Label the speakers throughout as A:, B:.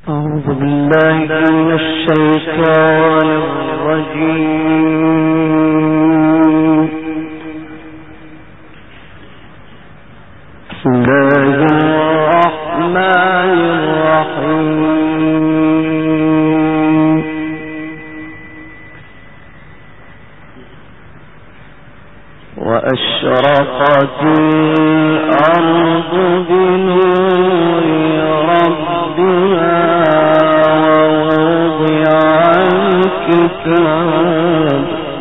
A: أعوذ بالله من الشيطان الرجيم. بسم الله الرحمن الرحيم. وأشرقت الأرض بنور ربها ووضع الكتاب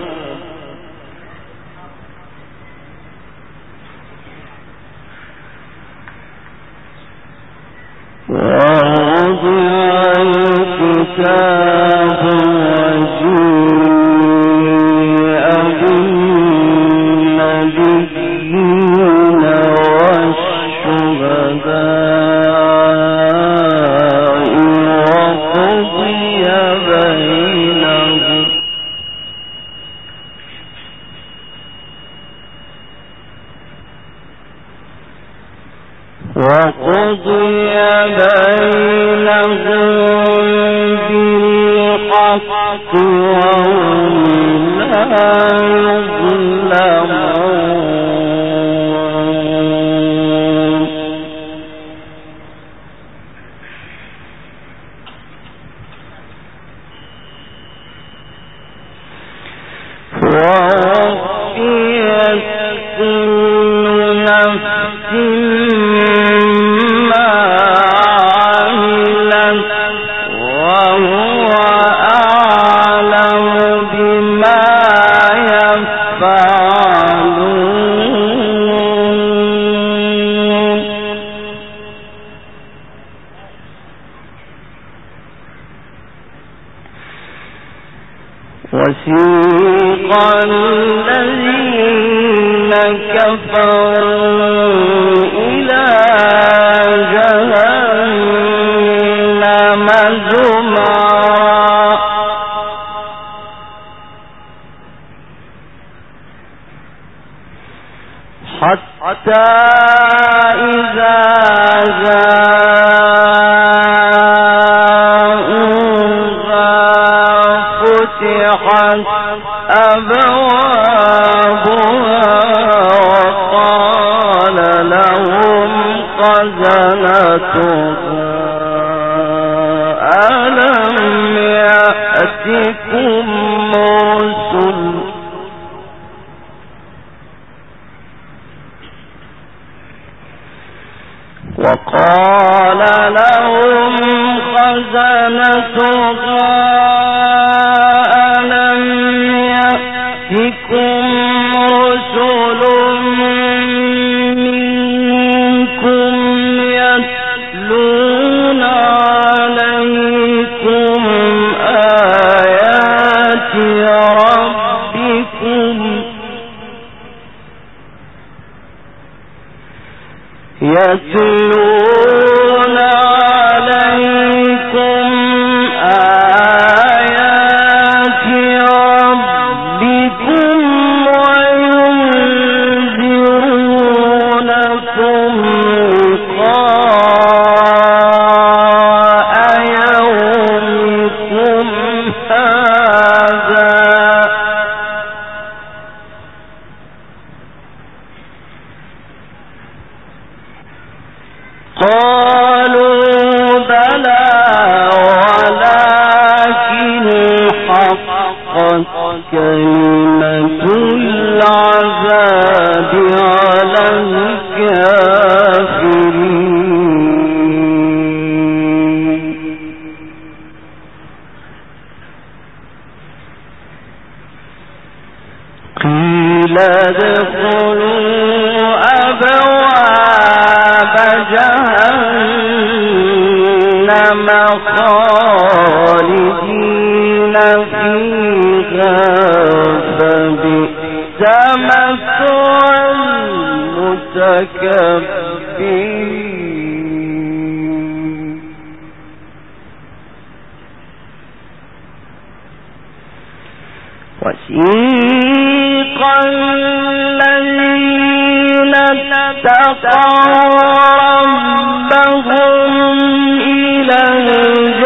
A: وقضي بينهم بالحق وهم لا يظلمون. ووفيت كل نفس وسيق الذين كفروا إلى جهنم زمرا حتى إذا فتحت أبوابها وقال لهم خزنتها ألم يأتكم رسل وقال لهم خزنتها رسل منكم يتلون عليكم آيات ربكم يتلون عليكم آيات ربكم قالوا بلى ولكن حقت كلمة العذاب على الكافرين. قيل ادخلوا أبواب جهنم خالدين فيها فبئس مثوى المتكبرين. وسيق الذين اتقوا ربهم إلى الجنة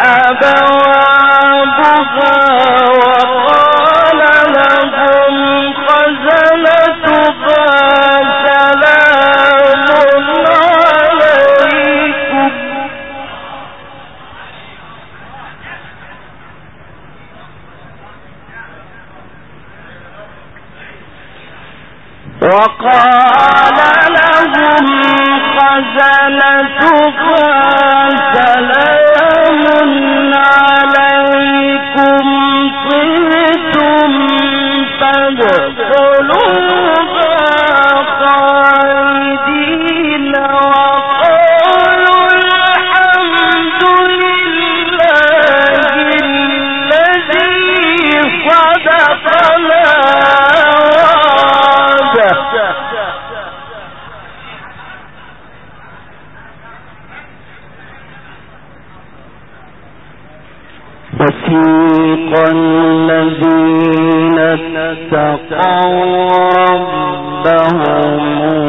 A: وسيق الذين اتقوا ربهم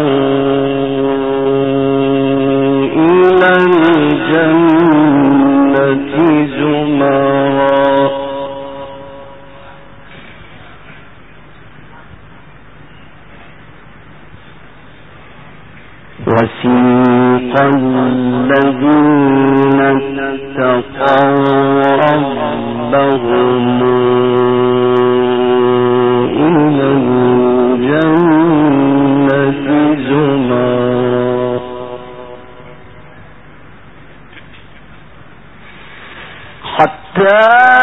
A: إلى الجنة زمرا وسيق الذين اتقوا ربهم إلى الجنة زمرا حتى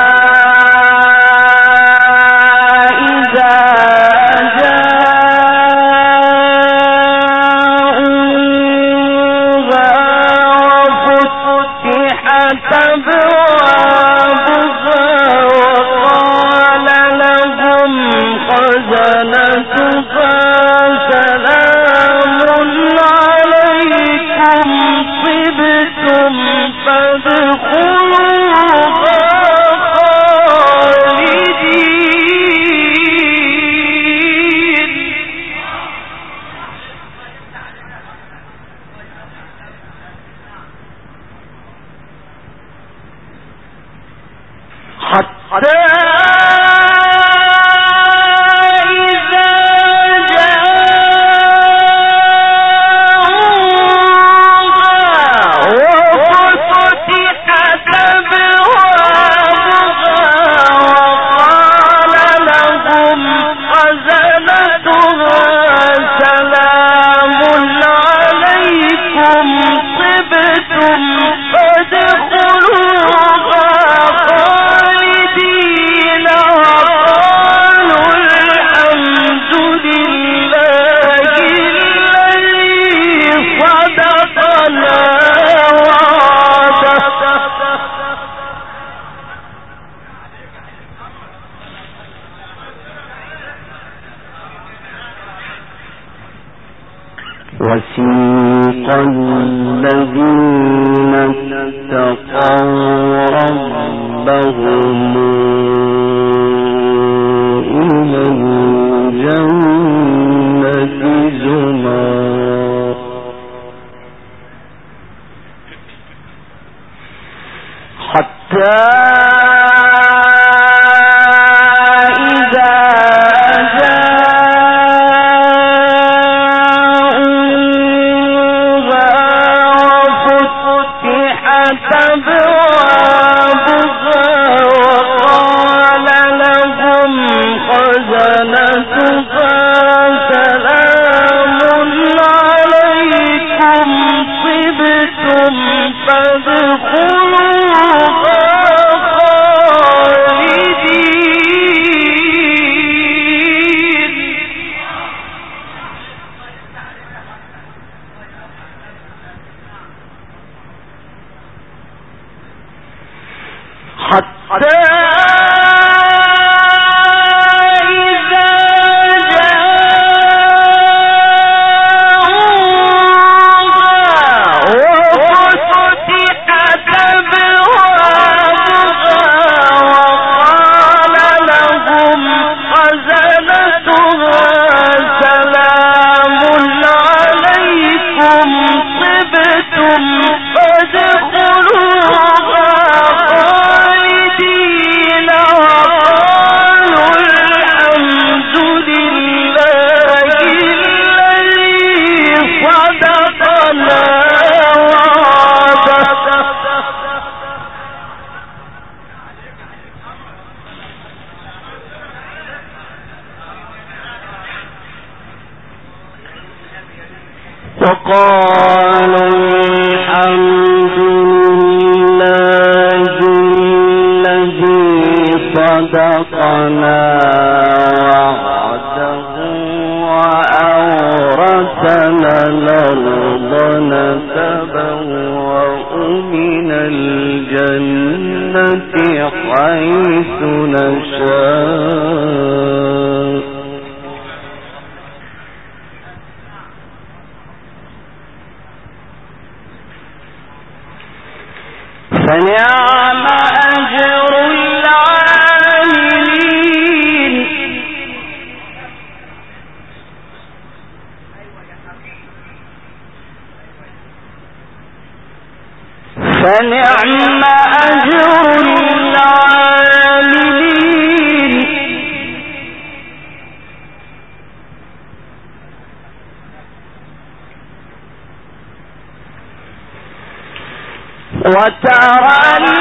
A: وسيق الذين اتقوا ربهم إلى الجنة زمرا حتى فادخلوها صدقنا وعده وأورثنا الأرض نتبوأ من الجنة حيث نشاء فنعم أجر العاملين فنعم أجر العاملين وترى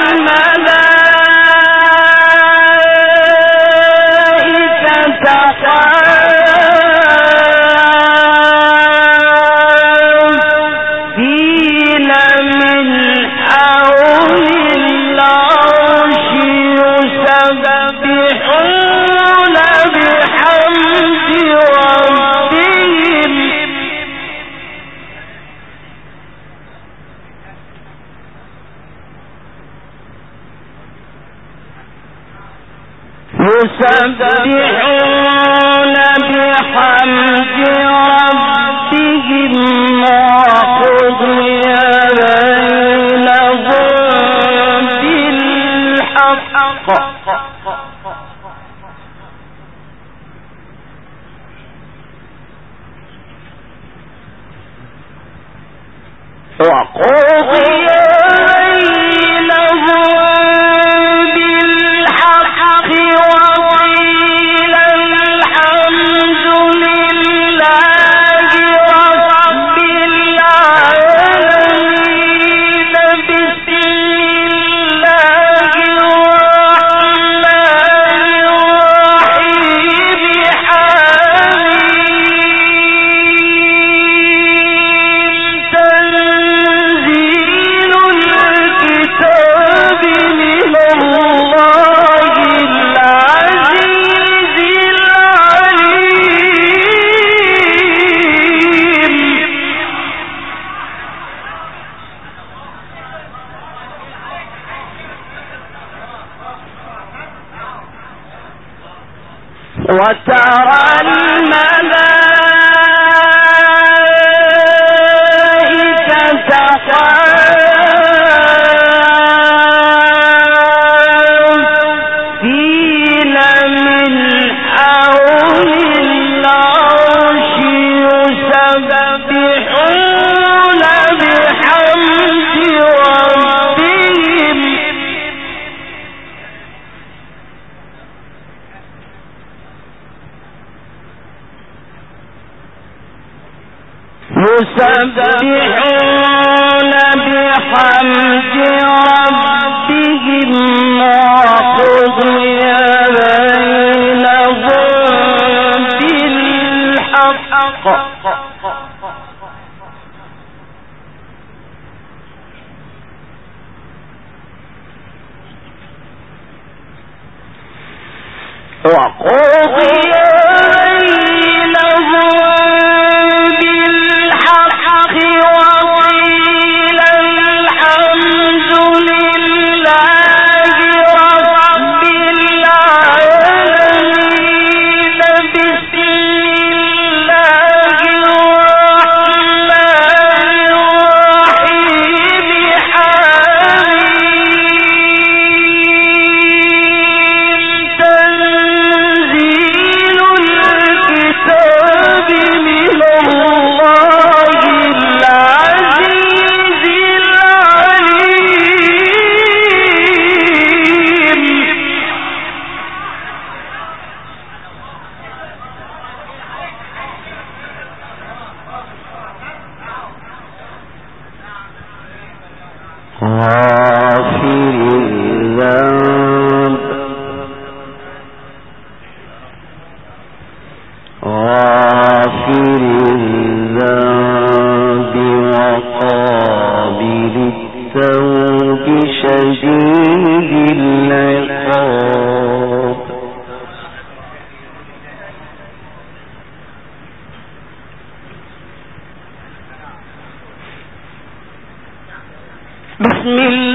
A: الملائكة حافين من حول العرش يسبحون بحمد ربهم وقضي بينهم بالحق وقيل الحمد لله رب العالمين بسم الله الرحمن الرحيم حميم تنزيل الكتاب من الله العزيز العليم وترى الملائكة حافين من حول العرش يسبحون بحمد ربهم وقضي بينهم بالحق وقضي بينهم بالحق وقيل الحمد لله رب العالمين بسم الله الرحمن الرحيم حميم تنزيل الكتاب من الله العزيز العليم غافر الذنب وقابل التوب شديد العقاب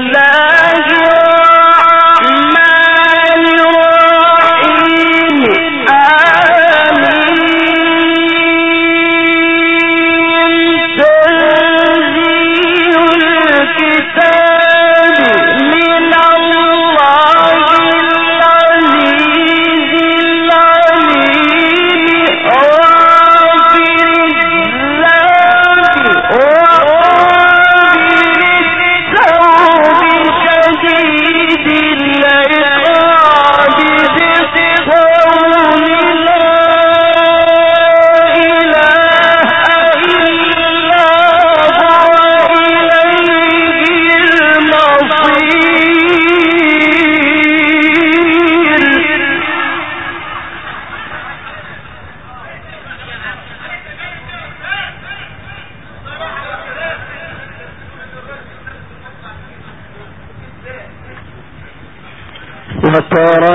A: وترى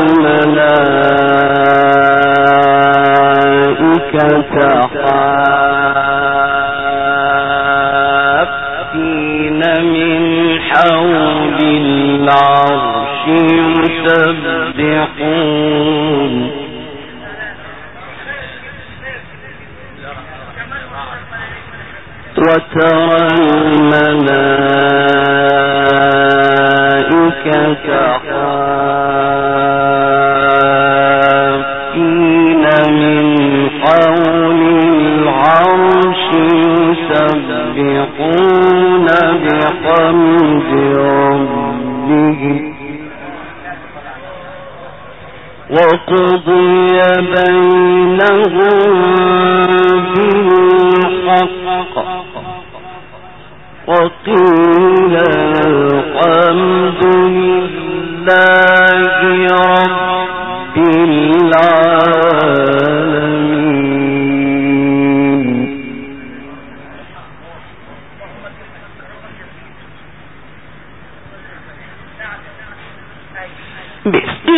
A: الملائكة حافين من حول العرش يسبحون وترى الملائكة حافين من حول العرش يسبحون بحمد ربهم وقضي بينهم بالحق وقيل الحمد لله رب العالمين. بسم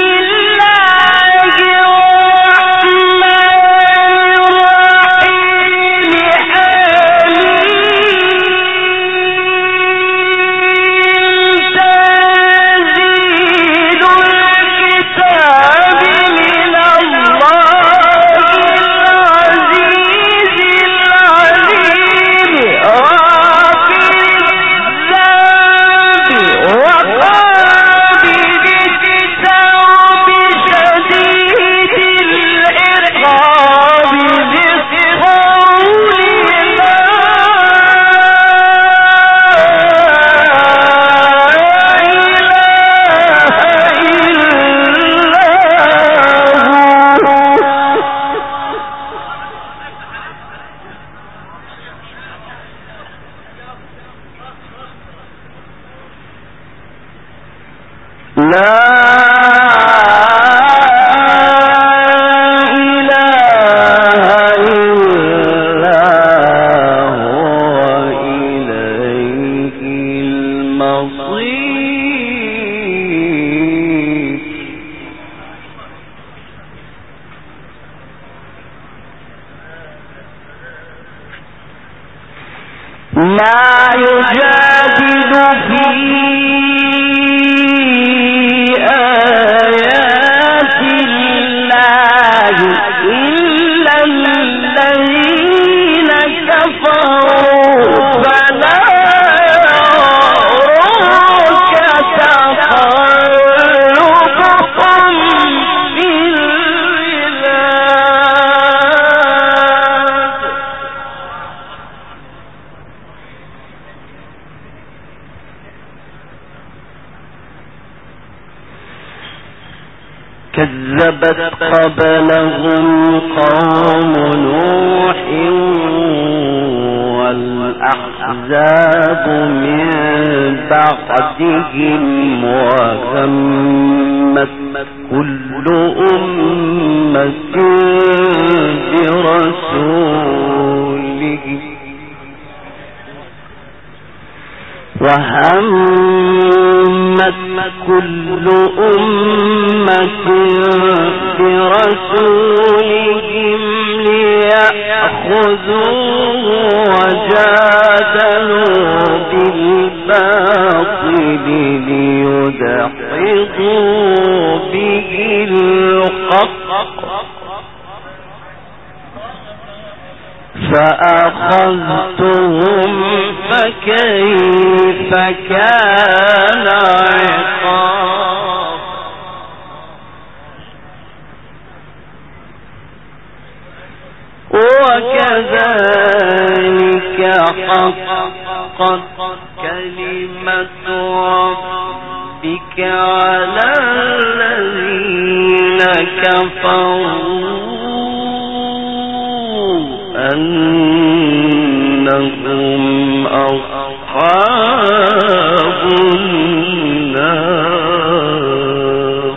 A: لا يجادل في آيات الله إلا الذين كفروا فلا يغرك تقلبهم في البلاد. كذبت قبلهم قوم نوح والأحزاب من بعدهم وهمت كل أمة برسولهم وهمت كل أمة برسولهم ليأخذوه وجادلوا بالباطل ليدحضوا به الحق فأخذتهم فكيف كان عقاب وكذلك حقت كلمة ربك على الذين كفروا أنهم أصحاب النار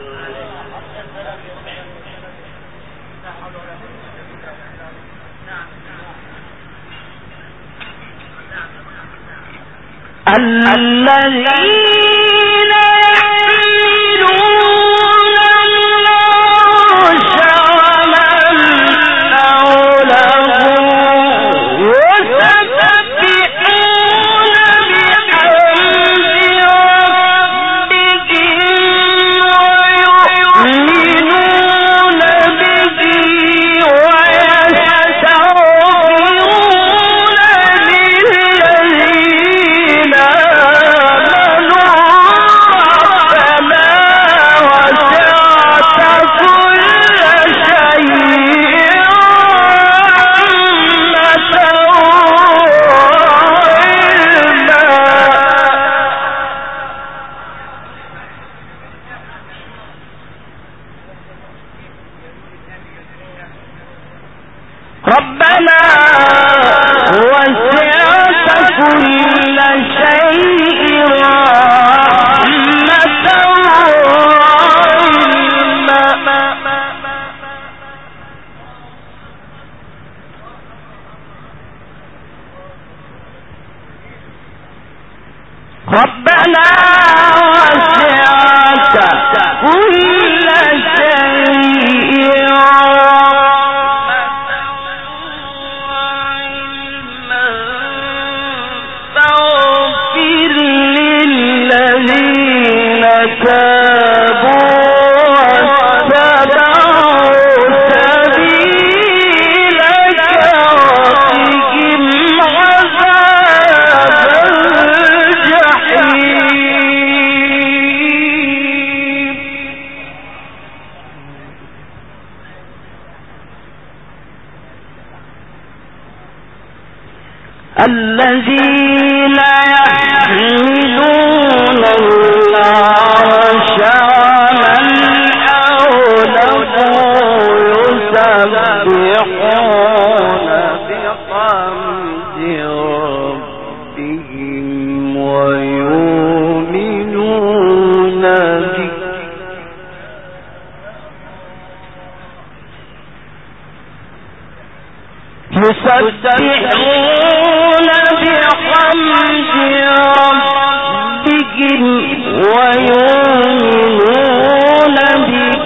A: الذين يحملون العرش ومن حوله يسبحون بحمد ربهم ويؤمنون به ويستغفرون للذين ربنا وسعت كل شيء رحمة وعلما ربنا وسعت كل شيء الذين يحملون العرش ومن حوله يسبحون بحمد ربهم ويؤمنون به يسبحون بحمد ربهم ويؤمنون به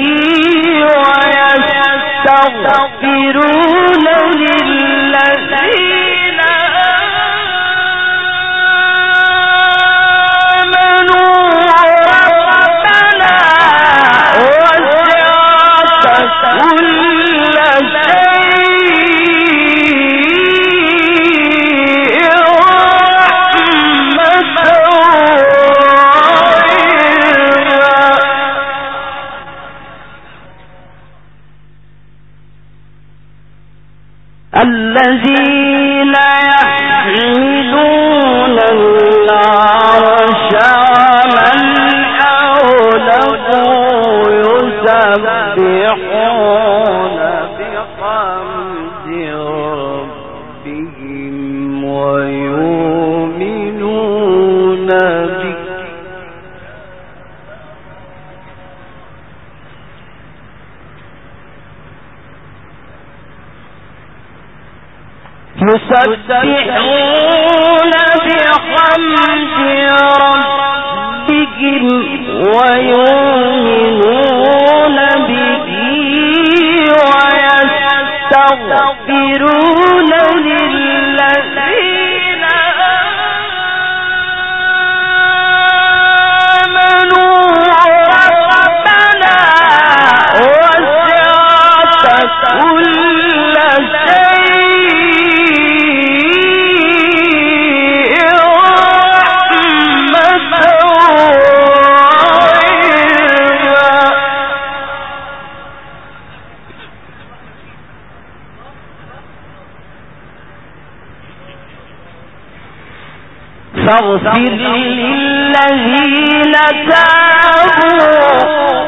A: ويستغفرون للذين آمنوا ربنا وسعت كل الذين يحملون العرش ومن حوله يسبحون بحمد ربهم ويؤمنون به يسبحون بحمد ربهم ويؤمنون به ويستغفرون للذين فاغفر للذين تابوا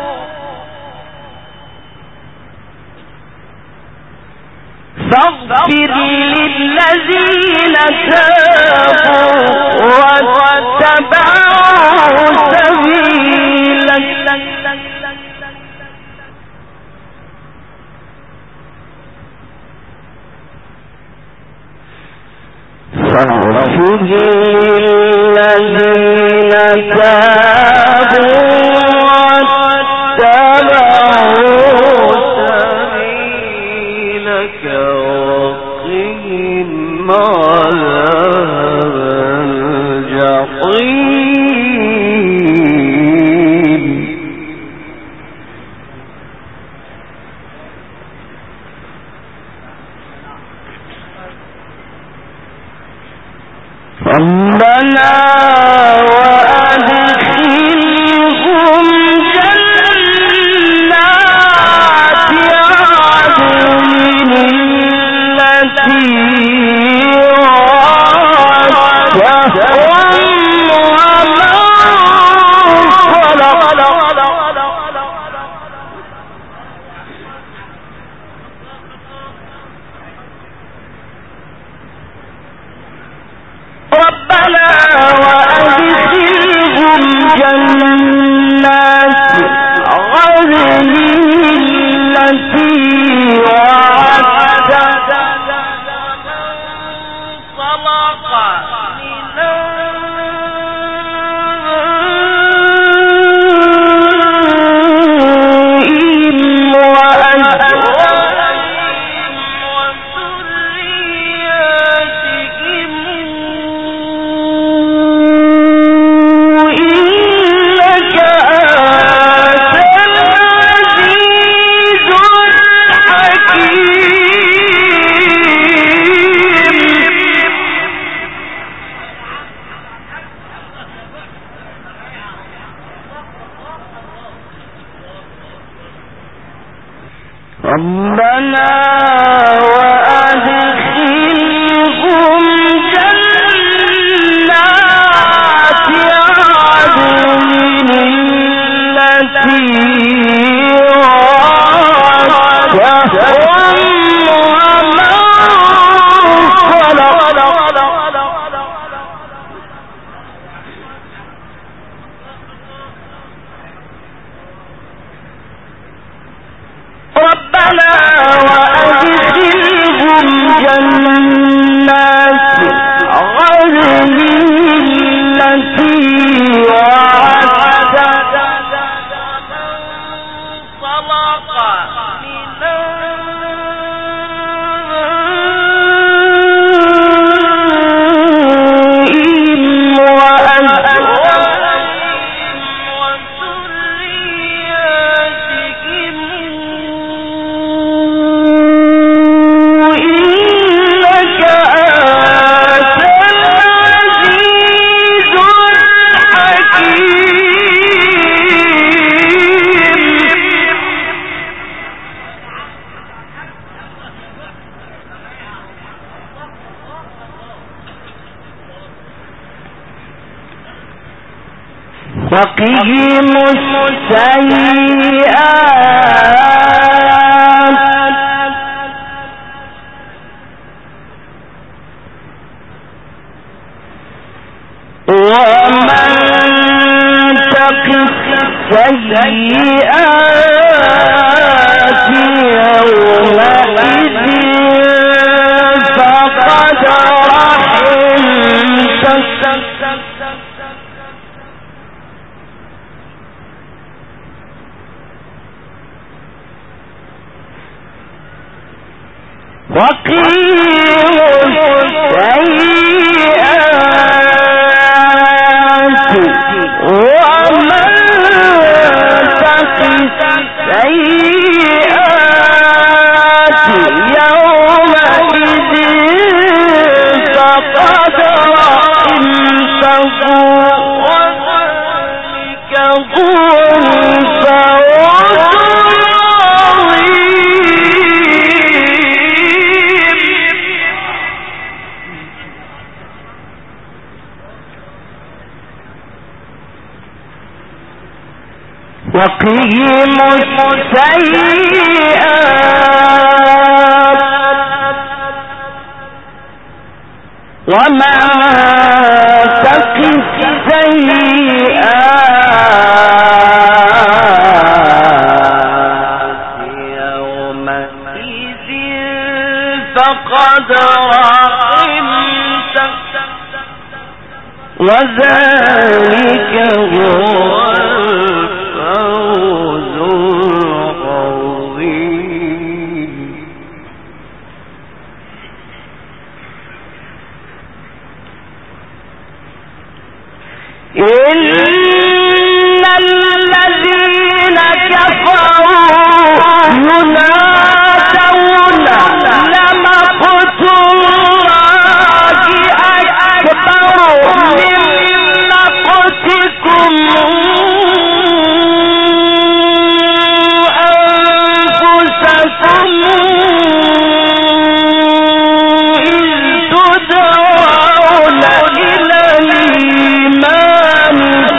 A: واتبعوا سبيلك فاغفر للذين تابوا واتبعوا سبيلك وقهم عذاب الجحيم ربنا وأدخلهم جنات عدن التي وعدتهم ومن صدق ربنا وأدخلهم جنات عدن التي وعدتهم صدق ربنا وأدخلهم جنات عدن التي وعدتهم ومن صدق ربنا وأدخلهم جنات عدن التي وقهم السيئات ومن تق السيئات يومئذ فقد رحمته وقهم السيئات ومن تق السيئات يومئذ فقد رحمته وذلك هو الفوز العظيم وقهم السيئات وما تق السيئات يومئذ فقد رحمته وذلك هو الفوز العظيم. إن الذين كفروا ينادون لمقت الله أكبر من مقتكم أنفسكم إذ تدعون إلى الإيمان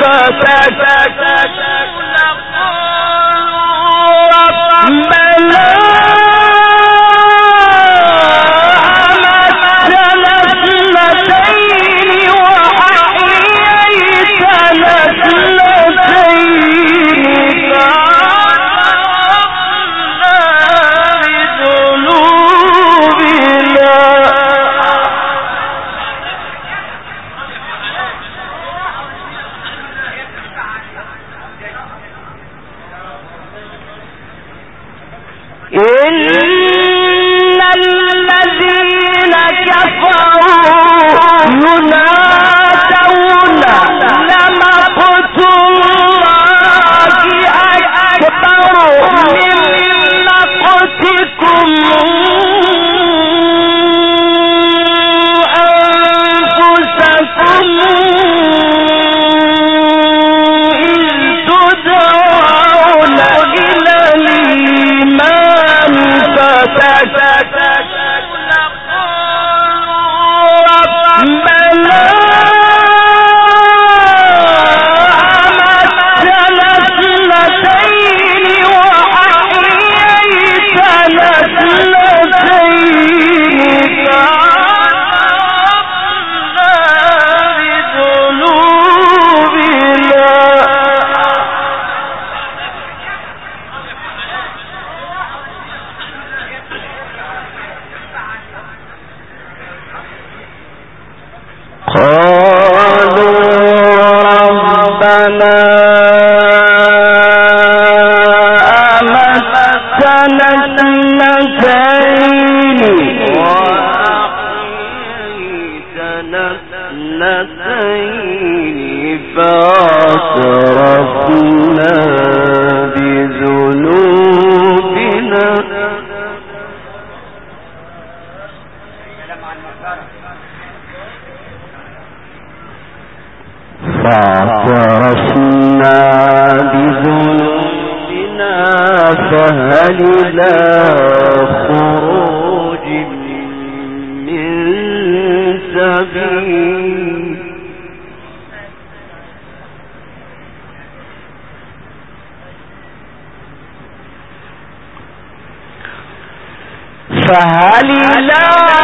A: فهل إلى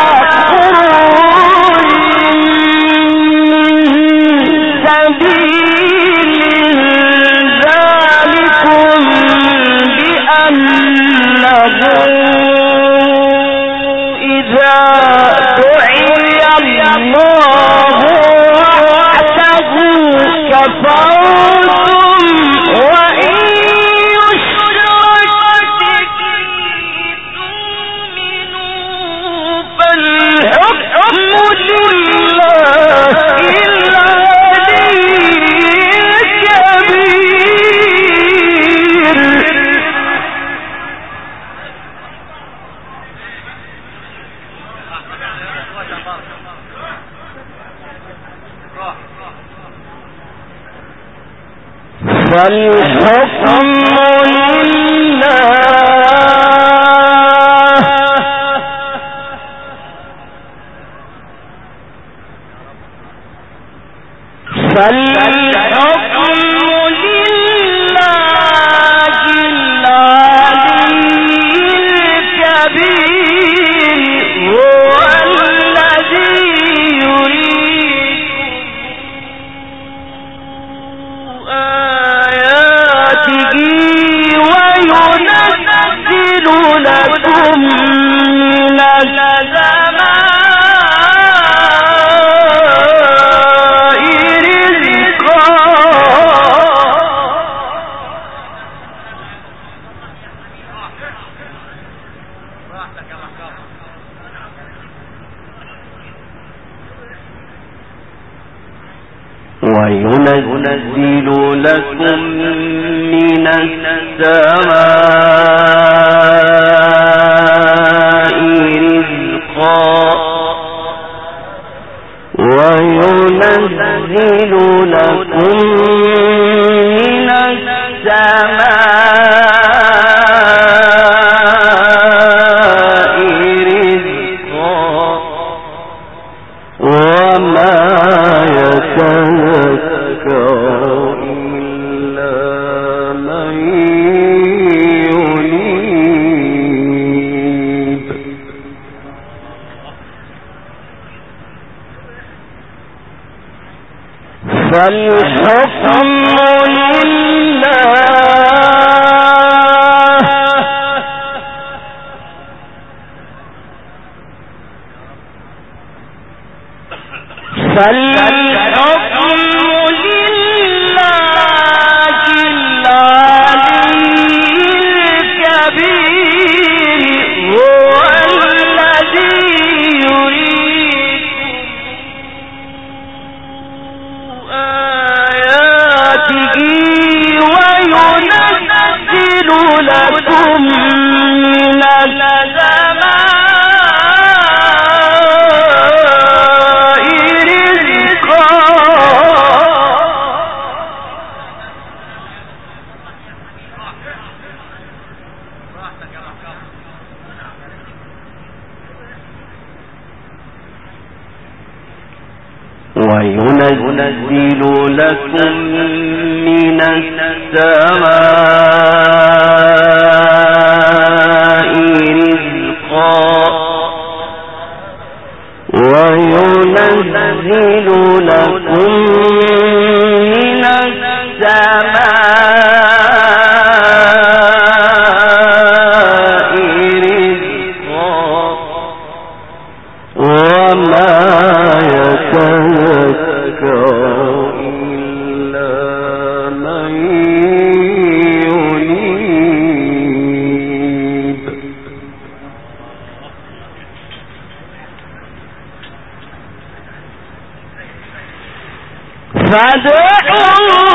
A: خروج من سبيل ذلكم بأنه إذا دعي الله وحده كفرتم وإن يشرك فالحكم لله العلي الكبير. فالحكم لله لكم من السماء رزقا وينزل لكم من السماء رزقا وينزل لكم من السماء رزقا وما يتذكر إلا من ينيب فالحكم لله فالحكم لله العلي الكبير هو الذي يريكم آياته وينزل لكم من السماء وينزل لكم من السماء رزقا وينزل لكم من السماء رزقا وما يتذكر إلا من ينيب فادعوا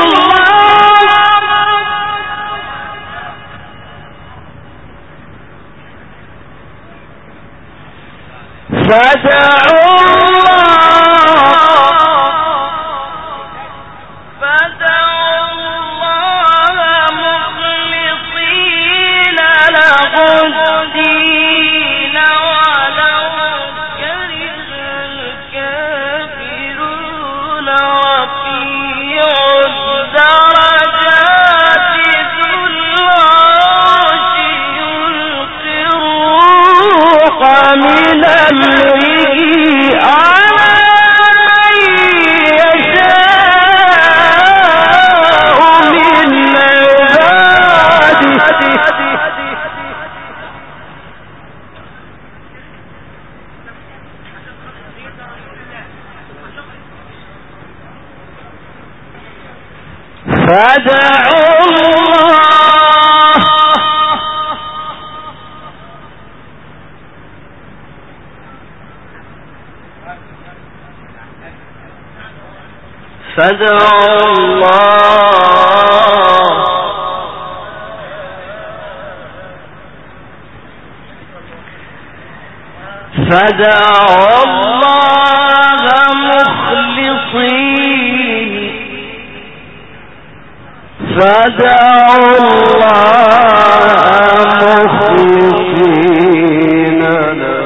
A: مخلصين له الدين ولو كره الكافرون رفيع الدرجات ذو العرش يلقي الروح من أمره على من يشاء من عباده فادعوا الله فادعوا الله فادعوا الله مخلصين فادعوا الله مخلصين له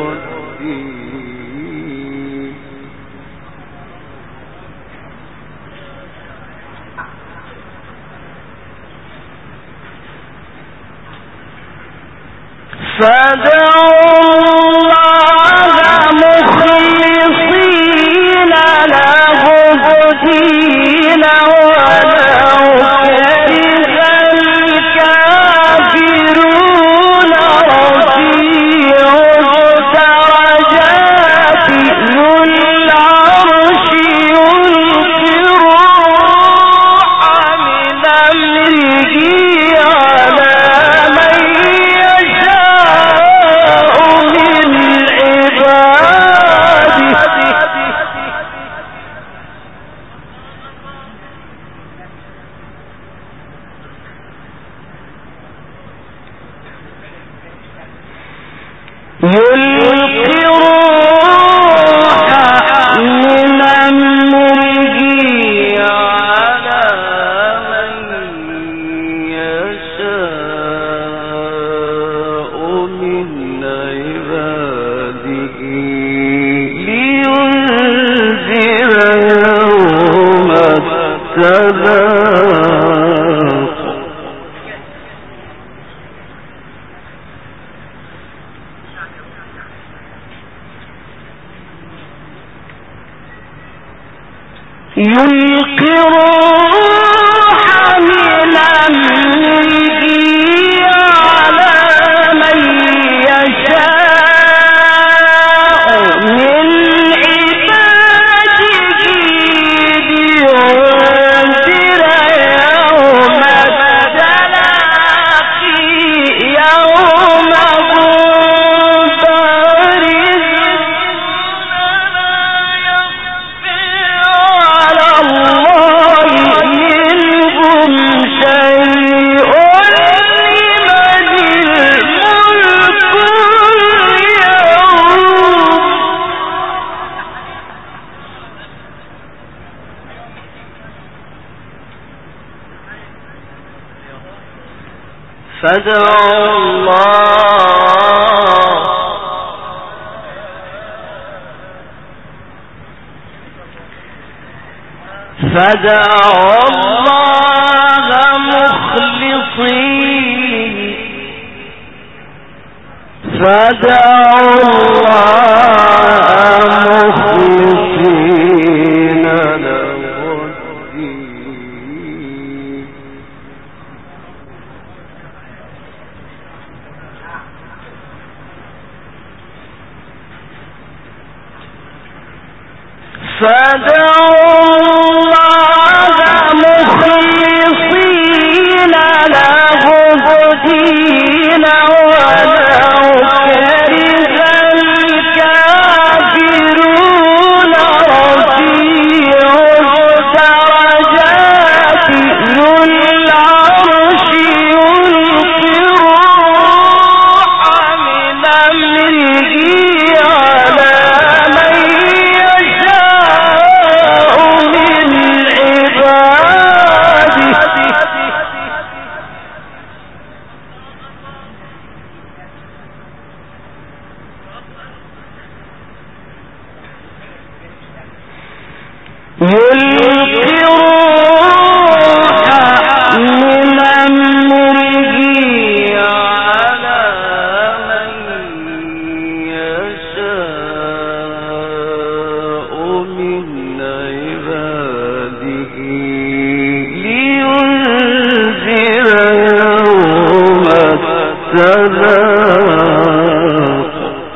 A: الدين فادعوا الله مخلصين له الدين ولو كره الكافرون يلقي الروح من أمره على من يشاء من عباده لينذر يوم التلاقي يوم فادعوا الله مخلصين له الدين فادعوا الله مخلصين له الدين ولو كره الكافرون رفيع الدرجات ذو العرش يلقي الروح من أمره على من يشاء من عباده يلقي الروح من أمره على من يشاء من عباده لينذر يوم التلاق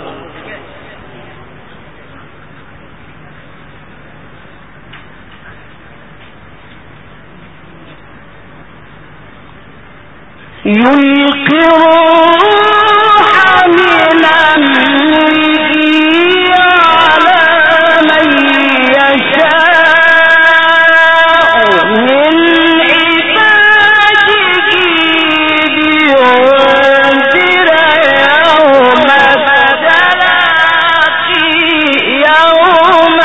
A: يلقي الروح من أمره على من يشاء من عباده لينذر يوم التلاقي يوم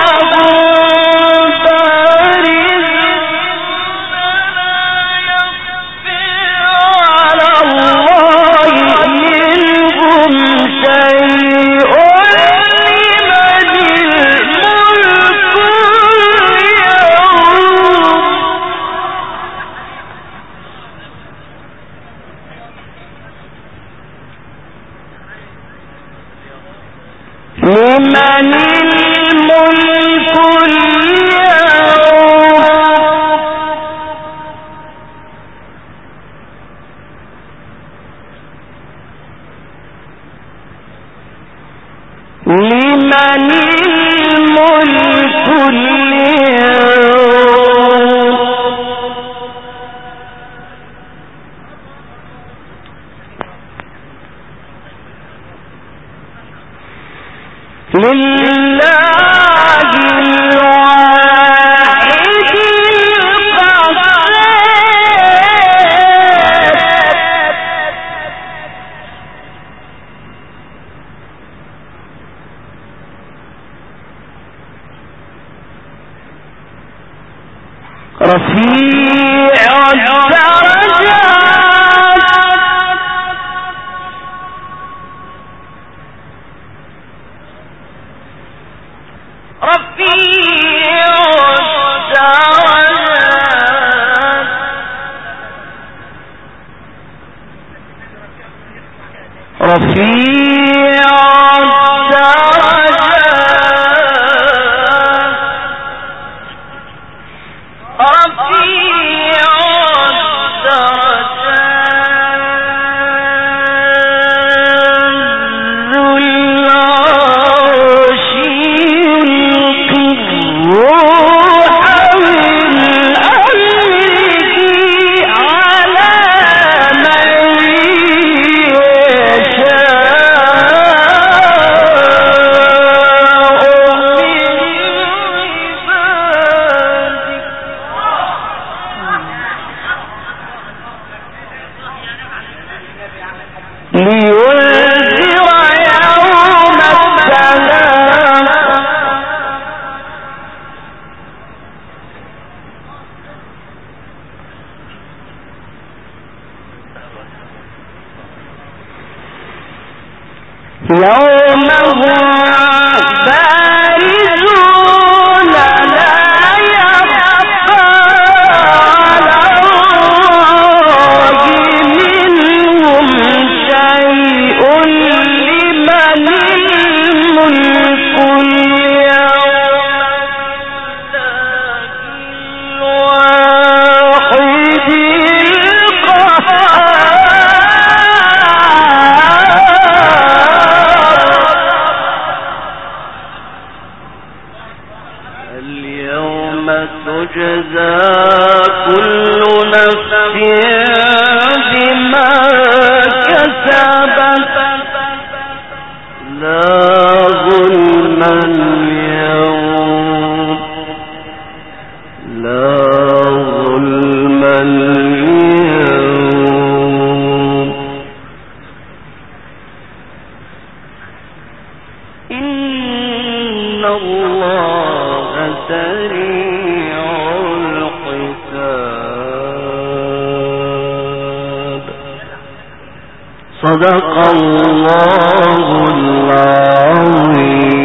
A: لمن الملك اليوم لمن الملك اليوم لله الواحد القهار رفيع الدرجات رفيع الدرجات صدق الله العظيم.